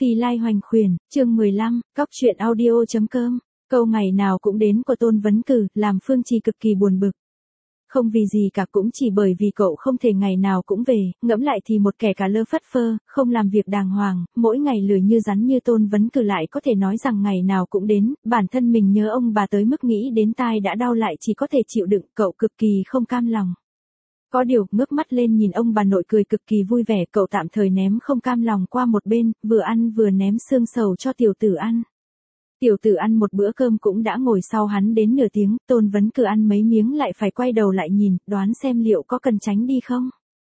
Phi Lai Hoành Khuyển, chương 15, Cóc truyện audio.com. Câu ngày nào cũng đến của Tôn Vấn Cử, làm Phương Trì cực kỳ buồn bực. Không vì gì cả, cũng chỉ bởi vì cậu không thể ngày nào cũng về, ngẫm lại thì một kẻ cả lơ phất phơ, không làm việc đàng hoàng, mỗi ngày lười như rắn như Tôn Vấn Cử lại có thể nói rằng ngày nào cũng đến, bản thân mình nhớ ông bà tới mức nghĩ đến tai đã đau lại chỉ có thể chịu đựng, cậu cực kỳ không cam lòng. Có điều, ngước mắt lên nhìn ông bà nội cười cực kỳ vui vẻ, cậu tạm thời ném không cam lòng qua một bên, vừa ăn vừa ném xương sầu cho tiểu tử ăn. Tiểu tử ăn một bữa cơm cũng đã ngồi sau hắn đến nửa tiếng, Tôn Vấn Cử ăn mấy miếng lại phải quay đầu lại nhìn, đoán xem liệu có cần tránh đi không.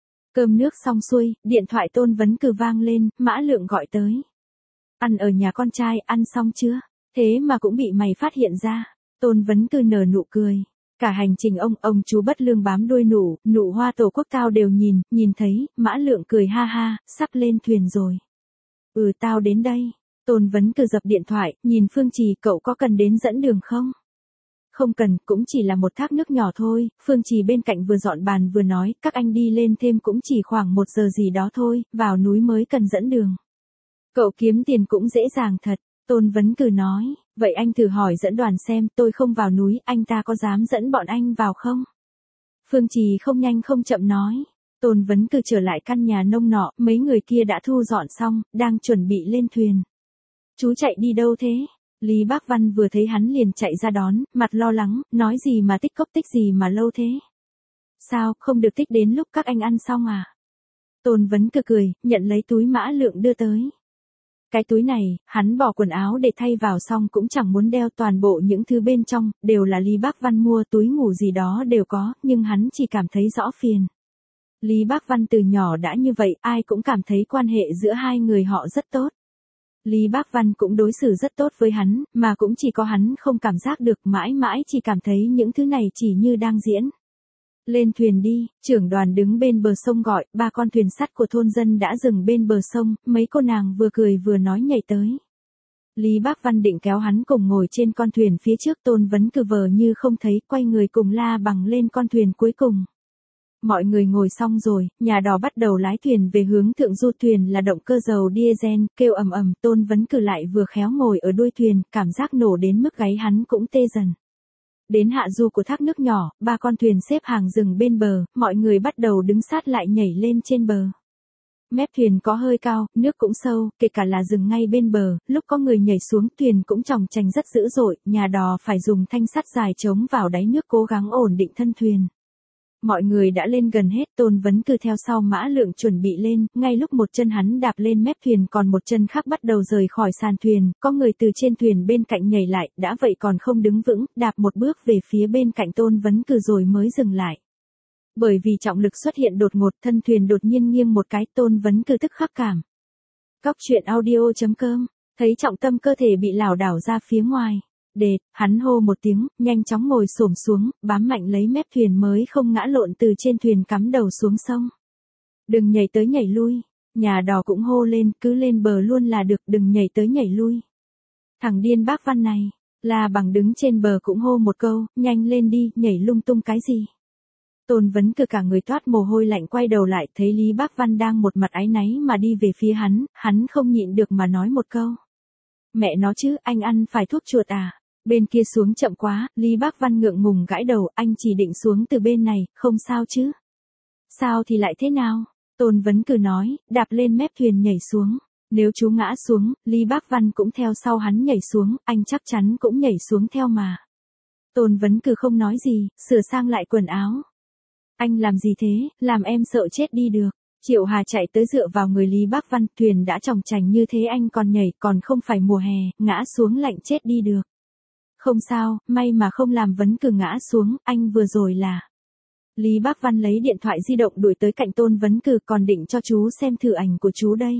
Cơm nước xong xuôi, điện thoại Tôn Vấn Cử vang lên, Mã Lượng gọi tới. Ăn ở nhà con trai, ăn xong chưa? Thế mà cũng bị mày phát hiện ra. Tôn Vấn Cử nở nụ cười. Cả hành trình ông chú bất lương bám đuôi nụ hoa tổ quốc tao đều nhìn thấy, Mã Lượng cười ha ha, sắp lên thuyền rồi. Tao đến đây. Tôn Vấn Cử dập điện thoại, nhìn Phương Trì, cậu có cần đến dẫn đường không? Không cần, cũng chỉ là một thác nước nhỏ thôi, Phương Trì bên cạnh vừa dọn bàn vừa nói, các anh đi lên thêm cũng chỉ khoảng 1 giờ gì đó thôi, vào núi mới cần dẫn đường. Cậu kiếm tiền cũng dễ dàng thật, Tôn Vấn Cử nói, vậy anh thử hỏi dẫn đoàn xem, tôi không vào núi, anh ta có dám dẫn bọn anh vào không? Phương Trì không nhanh không chậm nói. Tôn Vấn Cử trở lại căn nhà nông nọ, mấy người kia đã thu dọn xong, đang chuẩn bị lên thuyền. Chú chạy đi đâu thế? Lý Bác Văn vừa thấy hắn liền chạy ra đón, mặt lo lắng, nói gì mà tích cốc tích gì mà lâu thế? Sao, không được tích đến lúc các anh ăn xong à? Tôn Vấn Cử cười, nhận lấy túi Mã Lượng đưa tới. Cái túi này, hắn bỏ quần áo để thay vào xong cũng chẳng muốn đeo, toàn bộ những thứ bên trong, đều là Lý Bác Văn mua, túi ngủ gì đó đều có, nhưng hắn chỉ cảm thấy rõ phiền. Lý Bác Văn từ nhỏ đã như vậy, ai cũng cảm thấy quan hệ giữa hai người họ rất tốt. Lý Bác Văn cũng đối xử rất tốt với hắn, mà cũng chỉ có hắn không cảm giác được, mãi mãi chỉ cảm thấy những thứ này chỉ như đang diễn. Lên thuyền đi, trưởng đoàn đứng bên bờ sông gọi, 3 con thuyền sắt của thôn dân đã dừng bên bờ sông, mấy cô nàng vừa cười vừa nói nhảy tới. Lý Bác Văn định kéo hắn cùng ngồi trên con thuyền phía trước, Tôn Vấn Cử vờ như không thấy, quay người cùng La Bằng lên con thuyền cuối cùng. Mọi người ngồi xong rồi, nhà đò bắt đầu lái thuyền về hướng thượng du, thuyền là động cơ dầu diesel, kêu ầm ầm, Tôn Vấn Cử lại vừa khéo ngồi ở đuôi thuyền, cảm giác nổ đến mức gáy hắn cũng tê dần. Đến hạ du của thác nước nhỏ, 3 con thuyền xếp hàng dừng bên bờ, mọi người bắt đầu đứng sát lại nhảy lên trên bờ. Mép thuyền có hơi cao, nước cũng sâu, kể cả là dừng ngay bên bờ, lúc có người nhảy xuống thuyền cũng chòng chành rất dữ dội, nhà đò phải dùng thanh sắt dài chống vào đáy nước cố gắng ổn định thân thuyền. Mọi người đã lên gần hết, Tôn Vấn Cử theo sau Mã Lượng chuẩn bị lên, ngay lúc một chân hắn đạp lên mép thuyền còn một chân khác bắt đầu rời khỏi sàn thuyền, có người từ trên thuyền bên cạnh nhảy lại, đã vậy còn không đứng vững, đạp một bước về phía bên cạnh Tôn Vấn Cử rồi mới dừng lại. Bởi vì trọng lực xuất hiện đột ngột, thân thuyền đột nhiên nghiêng một cái, Tôn Vấn Cử tức khắc cảm. Cóc truyện audio.com, thấy trọng tâm cơ thể bị lảo đảo ra phía ngoài. Đệt, hắn hô một tiếng, nhanh chóng ngồi xổm xuống, bám mạnh lấy mép thuyền mới không ngã lộn từ trên thuyền cắm đầu xuống sông. Đừng nhảy tới nhảy lui, nhà đò cũng hô lên, cứ lên bờ luôn là được, đừng nhảy tới nhảy lui. Thằng điên Bác Văn này, La Bằng đứng trên bờ cũng hô một câu, nhanh lên đi, nhảy lung tung cái gì. Tôn Vấn Cử cả người toát mồ hôi lạnh quay đầu lại, thấy Lý Bác Văn đang một mặt áy náy mà đi về phía hắn không nhịn được mà nói một câu. Mẹ nó chứ, anh ăn phải thuốc chuột à? Bên kia xuống chậm quá, Lý Bác Văn ngượng ngùng gãi đầu, anh chỉ định xuống từ bên này, không sao chứ? Sao thì lại thế nào? Tôn Vấn Cử nói, đạp lên mép thuyền nhảy xuống. Nếu chú ngã xuống, Lý Bác Văn cũng theo sau hắn nhảy xuống, anh chắc chắn cũng nhảy xuống theo mà. Tôn Vấn Cử không nói gì, sửa sang lại quần áo. Anh làm gì thế, làm em sợ chết đi được. Triệu Hà chạy tới dựa vào người Lý Bác Văn, thuyền đã chòng chành như thế anh còn nhảy, còn không phải mùa hè, ngã xuống lạnh chết đi được. Không sao, may mà không làm Vấn Cử ngã xuống, anh vừa rồi là. Lý Bác Văn lấy điện thoại di động đuổi tới cạnh Tôn Vấn Cử, còn định cho chú xem thử ảnh của chú đây.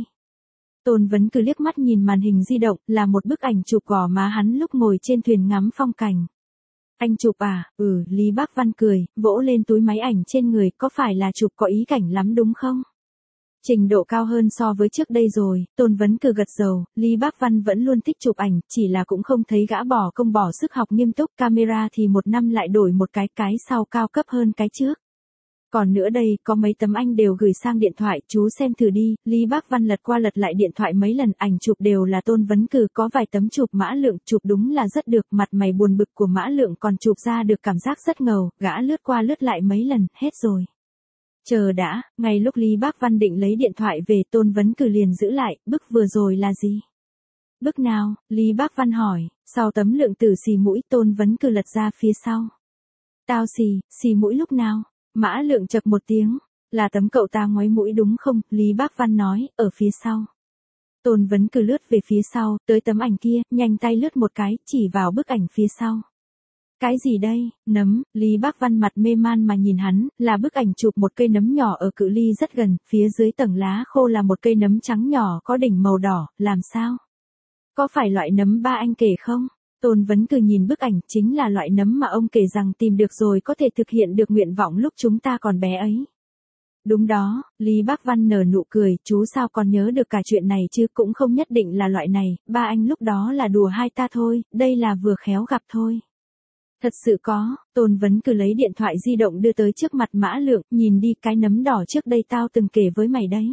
Tôn Vấn Cử liếc mắt nhìn màn hình di động, là một bức ảnh chụp gò má hắn lúc ngồi trên thuyền ngắm phong cảnh. Anh chụp à? Lý Bác Văn cười, vỗ lên túi máy ảnh trên người, có phải là chụp có ý cảnh lắm đúng không? Trình độ cao hơn so với trước đây rồi, Tôn Vấn Cử gật đầu, Lý Bác Văn vẫn luôn thích chụp ảnh, chỉ là cũng không thấy gã bỏ công bỏ sức học nghiêm túc, camera thì một năm lại đổi một cái sau cao cấp hơn cái trước. Còn nữa đây, có mấy tấm anh đều gửi sang điện thoại, chú xem thử đi. Lý Bác Văn lật qua lật lại điện thoại mấy lần, ảnh chụp đều là Tôn Vấn Cừ, có vài tấm chụp Mã Lượng, chụp đúng là rất được, mặt mày buồn bực của Mã Lượng còn chụp ra được cảm giác rất ngầu, gã lướt qua lướt lại mấy lần, hết rồi. Chờ đã, ngay lúc Lý Bác Văn định lấy điện thoại về, Tôn Vấn Cừ liền giữ lại, bức vừa rồi là gì? Bức nào? Lý Bác Văn hỏi, sau tấm Lượng Tử xì mũi, Tôn Vấn Cừ lật ra phía sau. Tao xì mũi lúc nào? Mã Lượng chậc một tiếng, là tấm cậu ta ngoáy mũi đúng không? Lý Bác Văn nói, ở phía sau. Tôn Vấn Cừ lướt về phía sau, tới tấm ảnh kia, nhanh tay lướt một cái, chỉ vào bức ảnh phía sau. Cái gì đây? Nấm. Lý Bác Văn mặt mê man mà nhìn hắn, là bức ảnh chụp một cây nấm nhỏ ở cự ly rất gần, phía dưới tầng lá khô là một cây nấm trắng nhỏ có đỉnh màu đỏ, làm sao? Có phải loại nấm ba anh kể không? Tôn Vấn Cừ nhìn bức ảnh, chính là loại nấm mà ông kể rằng tìm được rồi có thể thực hiện được nguyện vọng lúc chúng ta còn bé ấy. Đúng đó, Lý Bác Văn nở nụ cười, chú sao còn nhớ được cả chuyện này chứ, cũng không nhất định là loại này, ba anh lúc đó là đùa hai ta thôi, đây là vừa khéo gặp thôi. Thật sự có. Tôn Vấn Cừ lấy điện thoại di động đưa tới trước mặt Mã Lượng, nhìn đi, cái nấm đỏ trước đây tao từng kể với mày đấy.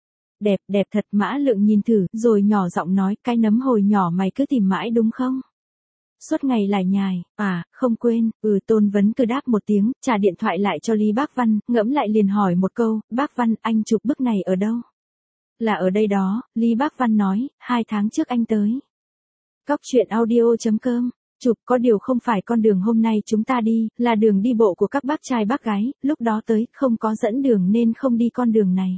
Đẹp thật. Mã Lượng nhìn thử, rồi nhỏ giọng nói, cái nấm hồi nhỏ mày cứ tìm mãi đúng không? Suốt ngày lải nhải, không quên. Tôn Vấn Cừ đáp một tiếng, trả điện thoại lại cho Lý Bác Văn, ngẫm lại liền hỏi một câu, Bác Văn, anh chụp bức này ở đâu? Là ở đây đó. Lý Bác Văn nói, 2 tháng trước anh tới. Cóc truyện audio.com. Chụp, có điều không phải con đường hôm nay chúng ta đi, là đường đi bộ của các bác trai bác gái, lúc đó tới, không có dẫn đường nên không đi con đường này.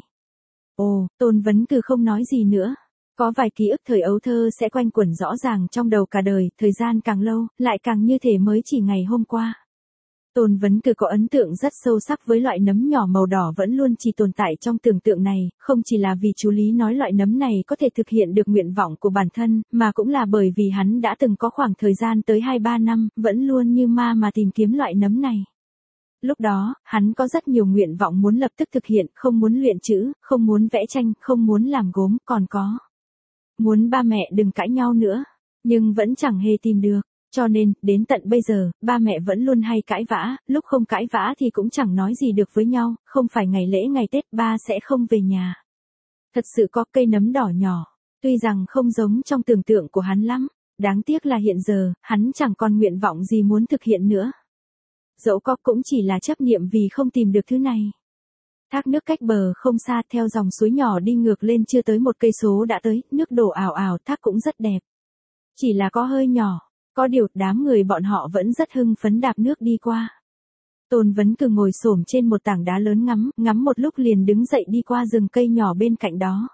Ồ, Tôn Vấn Cừ không nói gì nữa. Có vài ký ức thời ấu thơ sẽ quanh quẩn rõ ràng trong đầu cả đời, thời gian càng lâu, lại càng như thể mới chỉ ngày hôm qua. Tôn Vấn Cừ có ấn tượng rất sâu sắc với loại nấm nhỏ màu đỏ vẫn luôn chỉ tồn tại trong tưởng tượng này, không chỉ là vì chú Lý nói loại nấm này có thể thực hiện được nguyện vọng của bản thân, mà cũng là bởi vì hắn đã từng có khoảng thời gian tới 2-3 năm, vẫn luôn như ma mà tìm kiếm loại nấm này. Lúc đó, hắn có rất nhiều nguyện vọng muốn lập tức thực hiện, không muốn luyện chữ, không muốn vẽ tranh, không muốn làm gốm, còn có muốn ba mẹ đừng cãi nhau nữa, nhưng vẫn chẳng hề tìm được. Cho nên, đến tận bây giờ, ba mẹ vẫn luôn hay cãi vã, lúc không cãi vã thì cũng chẳng nói gì được với nhau, không phải ngày lễ ngày Tết ba sẽ không về nhà. Thật sự có cây nấm đỏ nhỏ, tuy rằng không giống trong tưởng tượng của hắn lắm, đáng tiếc là hiện giờ, hắn chẳng còn nguyện vọng gì muốn thực hiện nữa. Dẫu có cũng chỉ là chấp niệm vì không tìm được thứ này. Thác nước cách bờ không xa, theo dòng suối nhỏ đi ngược lên chưa tới 1 cây số đã tới, nước đổ ảo ảo, thác cũng rất đẹp. Chỉ là có hơi nhỏ. Có điều, đám người bọn họ vẫn rất hưng phấn đạp nước đi qua. Tôn Vấn Cừ ngồi xổm trên một tảng đá lớn ngắm một lúc liền đứng dậy đi qua rừng cây nhỏ bên cạnh đó.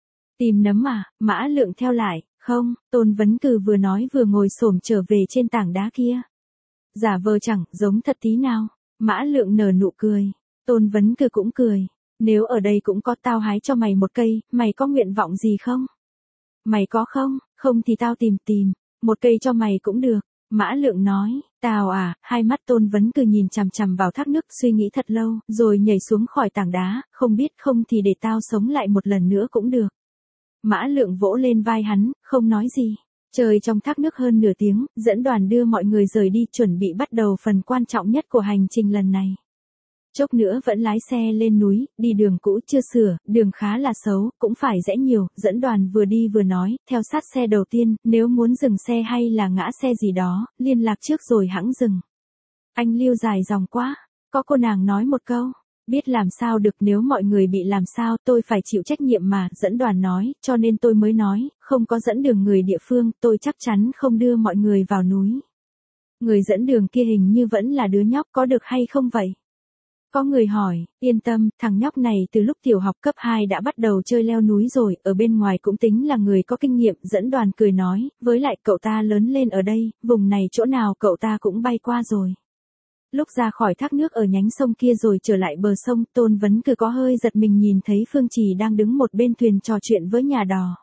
Tìm nấm à? Mã Lượng theo lại, không. Tôn Vấn Cừ vừa nói vừa ngồi xổm trở về trên tảng đá kia. Giả vờ chẳng giống thật tí nào. Mã Lượng nở nụ cười. Tôn Vấn Cừ cũng cười. Nếu ở đây cũng có, tao hái cho mày một cây, mày có nguyện vọng gì không? Mày có không? Không thì tao tìm. Một cây cho mày cũng được. Mã Lượng nói, tao à, hai mắt Tôn Vấn Cừ nhìn chằm chằm vào thác nước suy nghĩ thật lâu, rồi nhảy xuống khỏi tảng đá, không biết không thì để tao sống lại một lần nữa cũng được. Mã Lượng vỗ lên vai hắn, không nói gì. Chơi trong thác nước hơn nửa tiếng, dẫn đoàn đưa mọi người rời đi chuẩn bị bắt đầu phần quan trọng nhất của hành trình lần này. Chốc nữa vẫn lái xe lên núi, đi đường cũ chưa sửa, đường khá là xấu, cũng phải rẽ nhiều, dẫn đoàn vừa đi vừa nói, theo sát xe đầu tiên, nếu muốn dừng xe hay là ngã xe gì đó, liên lạc trước rồi hẵng dừng. Anh Lưu dài dòng quá, có cô nàng nói một câu, biết làm sao được, nếu mọi người bị làm sao tôi phải chịu trách nhiệm mà, dẫn đoàn nói, cho nên tôi mới nói, không có dẫn đường người địa phương, tôi chắc chắn không đưa mọi người vào núi. Người dẫn đường kia hình như vẫn là đứa nhóc, có được hay không vậy? Có người hỏi, yên tâm, thằng nhóc này từ lúc tiểu học cấp 2 đã bắt đầu chơi leo núi rồi, ở bên ngoài cũng tính là người có kinh nghiệm, dẫn đoàn cười nói, với lại cậu ta lớn lên ở đây, vùng này chỗ nào cậu ta cũng bay qua rồi. Lúc ra khỏi thác nước ở nhánh sông kia rồi trở lại bờ sông, Tôn Vấn Cừ có hơi giật mình nhìn thấy Phương Trì đang đứng một bên thuyền trò chuyện với nhà đò.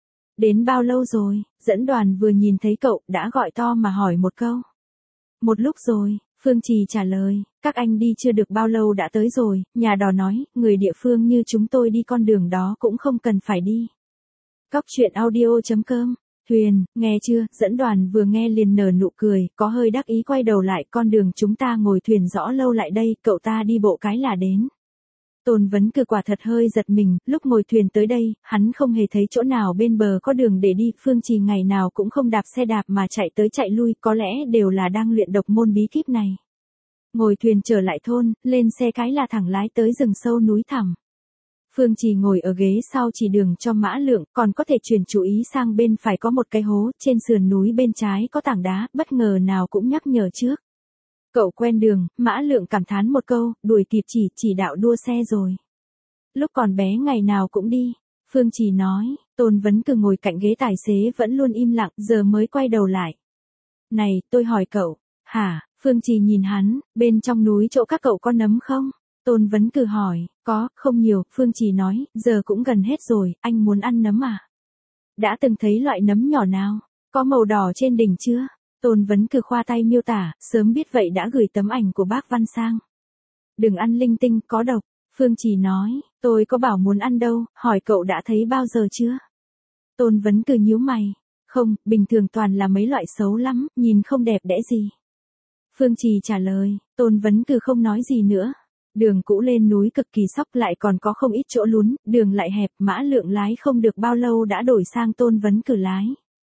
Đến bao lâu rồi? Dẫn đoàn vừa nhìn thấy cậu, đã gọi to mà hỏi một câu. Một lúc rồi. Phương Trì trả lời, các anh đi chưa được bao lâu đã tới rồi, nhà đò nói, người địa phương như chúng tôi đi con đường đó cũng không cần phải đi. Cóc truyện audio.com Thuyền, nghe chưa, dẫn đoàn vừa nghe liền nở nụ cười, có hơi đắc ý quay đầu lại, con đường chúng ta ngồi thuyền rõ lâu lại đây, cậu ta đi bộ cái là đến. Tôn Vấn Cử quả thật hơi giật mình, lúc ngồi thuyền tới đây, hắn không hề thấy chỗ nào bên bờ có đường để đi, Phương Trì ngày nào cũng không đạp xe đạp mà chạy tới chạy lui, có lẽ đều là đang luyện độc môn bí kíp này. Ngồi thuyền trở lại thôn, lên xe cái là thẳng lái tới rừng sâu núi thẳm. Phương Trì ngồi ở ghế sau chỉ đường cho Mã Lượng, còn có thể chuyển chú ý sang bên phải có một cái hố, trên sườn núi bên trái có tảng đá, bất ngờ nào cũng nhắc nhở trước. Cậu quen đường, Mã Lượng cảm thán một câu, đuổi kịp chỉ đạo đua xe rồi. Lúc còn bé ngày nào cũng đi, Phương Trì nói, Tôn Vấn Cử ngồi cạnh ghế tài xế vẫn luôn im lặng, giờ mới quay đầu lại. Này, tôi hỏi cậu, hả, Phương Trì nhìn hắn, bên trong núi chỗ các cậu có nấm không? Tôn Vấn Cử hỏi, có, không nhiều, Phương Trì nói, giờ cũng gần hết rồi, anh muốn ăn nấm à? Đã từng thấy loại nấm nhỏ nào? Có màu đỏ trên đỉnh chưa? Tôn Vấn Cử khoa tay miêu tả, sớm biết vậy đã gửi tấm ảnh của bác Văn sang. Đừng ăn linh tinh, có độc. Phương Trì nói, tôi có bảo muốn ăn đâu, hỏi cậu đã thấy bao giờ chưa? Tôn Vấn Cử nhíu mày, không, bình thường toàn là mấy loại xấu lắm, nhìn không đẹp đẽ gì. Phương Trì trả lời, Tôn Vấn Cử không nói gì nữa. Đường cũ lên núi cực kỳ sóc lại còn có không ít chỗ lún, đường lại hẹp, Mã Lượng lái không được bao lâu đã đổi sang Tôn Vấn Cử lái.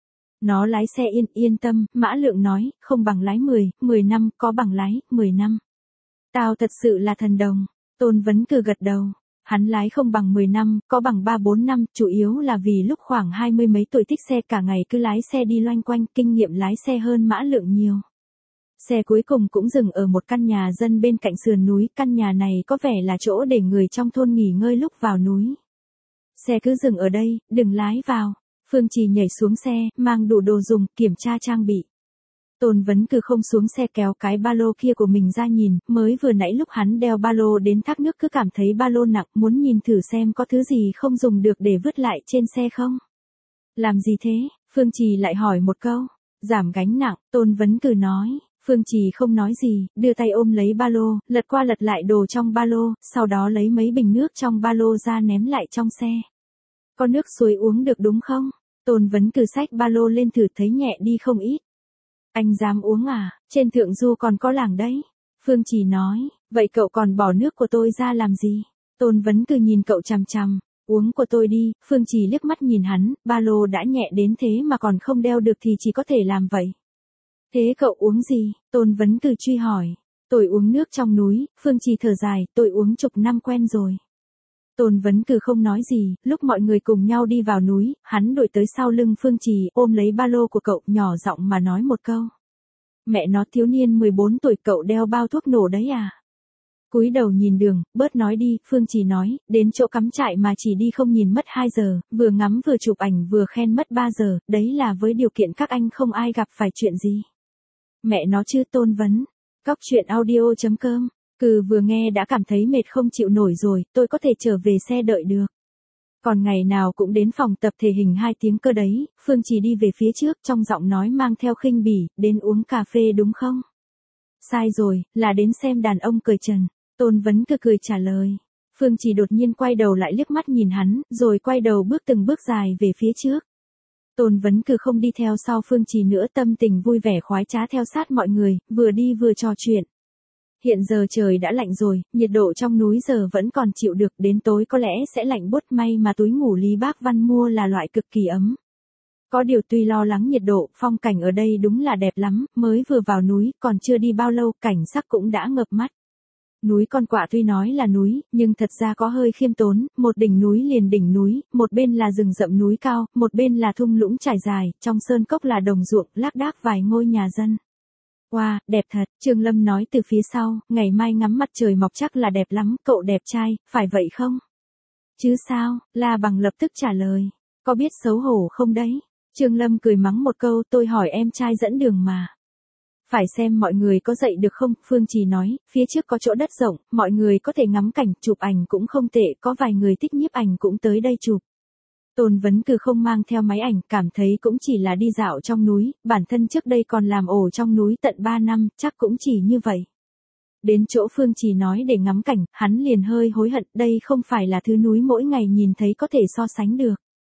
Nó lái xe yên tâm, Mã Lượng nói, không bằng lái 10 năm, có bằng lái, 10 năm. Tao thật sự là thần đồng. Tôn Vấn Cử gật đầu. Hắn lái không bằng 10 năm, có bằng 3-4 năm, chủ yếu là vì lúc khoảng 20 mấy tuổi thích xe cả ngày cứ lái xe đi loanh quanh, kinh nghiệm lái xe hơn Mã Lượng nhiều. Xe cuối cùng cũng dừng ở một căn nhà dân bên cạnh sườn núi, căn nhà này có vẻ là chỗ để người trong thôn nghỉ ngơi lúc vào núi. Xe cứ dừng ở đây, đừng lái vào. Phương Trì nhảy xuống xe, mang đủ đồ dùng, kiểm tra trang bị. Tôn Vấn Cử không xuống xe kéo cái ba lô kia của mình ra nhìn, mới vừa nãy lúc hắn đeo ba lô đến thác nước cứ cảm thấy ba lô nặng, muốn nhìn thử xem có thứ gì không dùng được để vứt lại trên xe không. Làm gì thế? Phương Trì lại hỏi một câu. Giảm gánh nặng, Tôn Vấn Cử nói. Phương Trì không nói gì, đưa tay ôm lấy ba lô, lật qua lật lại đồ trong ba lô, sau đó lấy mấy bình nước trong ba lô ra ném lại trong xe. Có nước suối uống được đúng không? Tôn Vấn Cử xách ba lô lên thử thấy nhẹ đi không ít. Anh dám uống à, trên Thượng Du còn có làng đấy. Phương Trì nói, vậy cậu còn bỏ nước của tôi ra làm gì? Tôn Vấn Cử nhìn cậu chằm chằm, uống của tôi đi, Phương Trì liếc mắt nhìn hắn, ba lô đã nhẹ đến thế mà còn không đeo được thì chỉ có thể làm vậy. Thế cậu uống gì? Tôn Vấn Cử truy hỏi. Tôi uống nước trong núi, Phương Trì thở dài, tôi uống chục năm quen rồi. Tôn Vấn Cử không nói gì, lúc mọi người cùng nhau đi vào núi, hắn đuổi tới sau lưng Phương Trì, ôm lấy ba lô của cậu, nhỏ giọng mà nói một câu. Mẹ nó thiếu niên 14 tuổi cậu đeo bao thuốc nổ đấy à? Cúi đầu nhìn đường, bớt nói đi, Phương Trì nói, đến chỗ cắm trại mà chỉ đi không nhìn mất 2 giờ, vừa ngắm vừa chụp ảnh vừa khen mất 3 giờ, đấy là với điều kiện các anh không ai gặp phải chuyện gì. Mẹ nó chứ Tôn Vấn. Cóc truyện audio.com. Vừa nghe đã cảm thấy mệt không chịu nổi rồi, tôi có thể trở về xe đợi được. Còn ngày nào cũng đến phòng tập thể hình 2 tiếng cơ đấy, Phương Trì đi về phía trước trong giọng nói mang theo khinh bỉ, đến uống cà phê đúng không? Sai rồi, là đến xem đàn ông cởi trần. Tôn Vấn cười trả lời. Phương Trì đột nhiên quay đầu lại liếc mắt nhìn hắn, rồi quay đầu bước từng bước dài về phía trước. Tôn Vấn không đi theo sau Phương Trì nữa, tâm tình vui vẻ khoái trá theo sát mọi người, vừa đi vừa trò chuyện. Hiện giờ trời đã lạnh rồi, nhiệt độ trong núi giờ vẫn còn chịu được, đến tối có lẽ sẽ lạnh buốt, may mà túi ngủ Lý Bác Văn mua là loại cực kỳ ấm. Có điều tuy lo lắng nhiệt độ, phong cảnh ở đây đúng là đẹp lắm, mới vừa vào núi, còn chưa đi bao lâu, cảnh sắc cũng đã ngập mắt. Núi Con Quạ tuy nói là núi, nhưng thật ra có hơi khiêm tốn, một đỉnh núi liền đỉnh núi, một bên là rừng rậm núi cao, một bên là thung lũng trải dài, trong sơn cốc là đồng ruộng, lác đác vài ngôi nhà dân. Wow, đẹp thật, Trương Lâm nói từ phía sau, ngày mai ngắm mặt trời mọc chắc là đẹp lắm, cậu đẹp trai, phải vậy không? Chứ sao, La Bằng lập tức trả lời, có biết xấu hổ không đấy? Trương Lâm cười mắng một câu, tôi hỏi em trai dẫn đường mà. Phải xem mọi người có dậy được không, Phương Trì nói, phía trước có chỗ đất rộng, mọi người có thể ngắm cảnh, chụp ảnh cũng không tệ, có vài người thích nhiếp ảnh cũng tới đây chụp. Tôn Vấn không mang theo máy ảnh, cảm thấy cũng chỉ là đi dạo trong núi, bản thân trước đây còn làm ổ trong núi tận 3 năm, chắc cũng chỉ như vậy. Đến chỗ Phương Trì nói để ngắm cảnh, hắn liền hơi hối hận, đây không phải là thứ núi mỗi ngày nhìn thấy có thể so sánh được.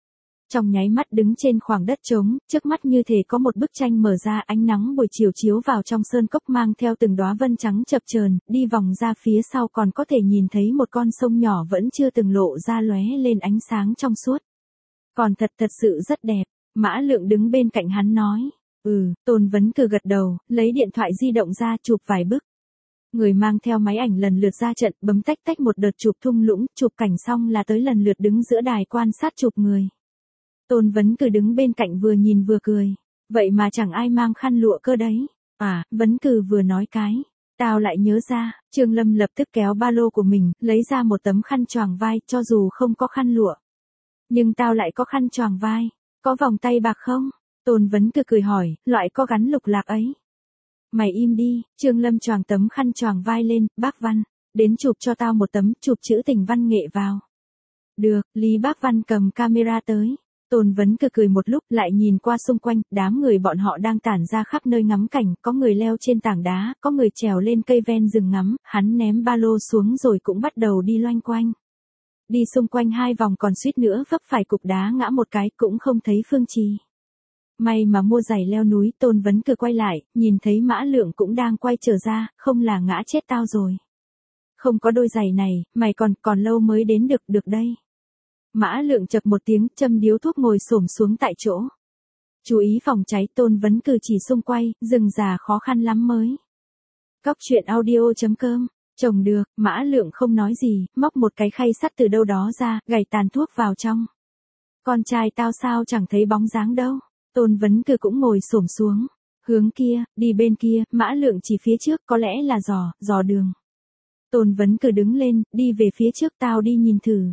Trong nháy mắt đứng trên khoảng đất trống, trước mắt như thể có một bức tranh mở ra, ánh nắng buổi chiều chiếu vào trong sơn cốc mang theo từng đóa vân trắng chập chờn, đi vòng ra phía sau còn có thể nhìn thấy một con sông nhỏ vẫn chưa từng lộ ra lóe lên ánh sáng trong suốt. Còn thật sự rất đẹp, Mã Lượng đứng bên cạnh hắn nói. Tôn Vấn Cừ gật đầu, lấy điện thoại di động ra chụp vài bức. Người mang theo máy ảnh lần lượt ra trận, bấm tách tách một đợt chụp thung lũng, chụp cảnh xong là tới lần lượt đứng giữa đài quan sát chụp người. Tôn Vấn Cừ đứng bên cạnh vừa nhìn vừa cười. Vậy mà chẳng ai mang khăn lụa cơ đấy. Vấn Cừ vừa nói cái. Tao lại nhớ ra, Trương Lâm lập tức kéo ba lô của mình, lấy ra một tấm khăn choàng vai, cho dù không có khăn lụa. Nhưng tao lại có khăn choàng vai. Có vòng tay bạc không? Tôn Vấn Cừ cười hỏi, loại có gắn lục lạc ấy. Mày im đi, Trương Lâm choàng tấm khăn choàng vai lên, Bác Văn. Đến chụp cho tao một tấm, chụp chữ tình văn nghệ vào. Được, Lý Bác Văn cầm camera tới. Tôn Vấn Cừ cười một lúc lại nhìn qua xung quanh, đám người bọn họ đang tản ra khắp nơi ngắm cảnh, có người leo trên tảng đá, có người trèo lên cây ven rừng ngắm, hắn ném ba lô xuống rồi cũng bắt đầu đi loanh quanh. Đi xung quanh 2 vòng còn suýt nữa vấp phải cục đá ngã một cái cũng không thấy Phương Trì. May mà mua giày leo núi, Tôn Vấn Cừ quay lại, nhìn thấy Mã Lượng cũng đang quay trở ra, không là ngã chết tao rồi. Không có đôi giày này, mày còn lâu mới đến được đây. Mã Lượng chập một tiếng, châm điếu thuốc ngồi xổm xuống tại chỗ. Chú ý phòng cháy, Tôn Vấn Cừ chỉ xung quay, rừng già khó khăn lắm mới. Cóc truyện audio.com, trồng được, Mã Lượng không nói gì, móc một cái khay sắt từ đâu đó ra, gảy tàn thuốc vào trong. Con trai tao sao chẳng thấy bóng dáng đâu. Tôn Vấn Cừ cũng ngồi xổm xuống. Hướng kia, đi bên kia, Mã Lượng chỉ phía trước, có lẽ là dò đường. Tôn Vấn Cừ đứng lên, đi về phía trước, tao đi nhìn thử.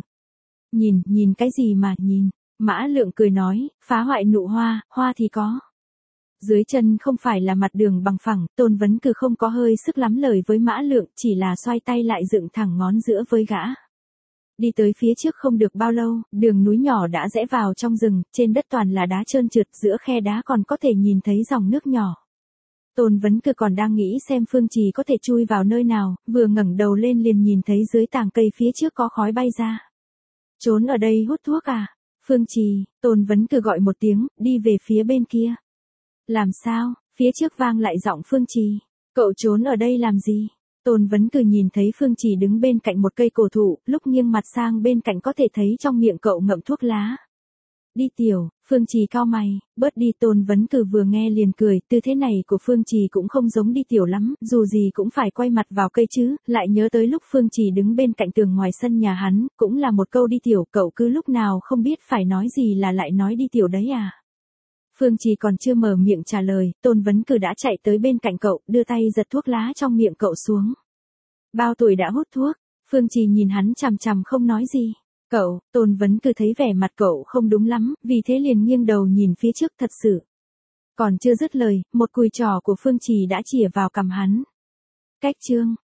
Nhìn cái gì mà nhìn? Mã Lượng cười nói, phá hoại nụ hoa, hoa thì có. Dưới chân không phải là mặt đường bằng phẳng, Tôn Vấn Cừ không có hơi sức lắm lời với Mã Lượng, chỉ là xoay tay lại dựng thẳng ngón giữa với gã. Đi tới phía trước không được bao lâu, đường núi nhỏ đã rẽ vào trong rừng, trên đất toàn là đá trơn trượt, giữa khe đá còn có thể nhìn thấy dòng nước nhỏ. Tôn Vấn Cừ còn đang nghĩ xem Phương Trì có thể chui vào nơi nào, vừa ngẩng đầu lên liền nhìn thấy dưới tàng cây phía trước có khói bay ra. Trốn ở đây hút thuốc à? Phương Trì, Tôn Vấn Cừ gọi một tiếng, đi về phía bên kia. Làm sao? Phía trước vang lại giọng Phương Trì. Cậu trốn ở đây làm gì? Tôn Vấn Cừ nhìn thấy Phương Trì đứng bên cạnh một cây cổ thụ, lúc nghiêng mặt sang bên cạnh có thể thấy trong miệng cậu ngậm thuốc lá. Đi tiểu, Phương Trì cau mày, bớt đi. Tôn Vấn Cừ vừa nghe liền cười, tư thế này của Phương Trì cũng không giống đi tiểu lắm, dù gì cũng phải quay mặt vào cây chứ, lại nhớ tới lúc Phương Trì đứng bên cạnh tường ngoài sân nhà hắn, cũng là một câu đi tiểu, cậu cứ lúc nào không biết phải nói gì là lại nói đi tiểu đấy à. Phương Trì còn chưa mở miệng trả lời, Tôn Vấn Cừ đã chạy tới bên cạnh cậu, đưa tay giật thuốc lá trong miệng cậu xuống. Bao tuổi đã hút thuốc? Phương Trì nhìn hắn chằm chằm không nói gì. Cậu, Tôn Vấn Cừ thấy vẻ mặt cậu không đúng lắm, vì thế liền nghiêng đầu nhìn phía trước thật sự. Còn chưa dứt lời, một cùi trỏ của Phương Trì đã chĩa vào cằm hắn. Cách chương.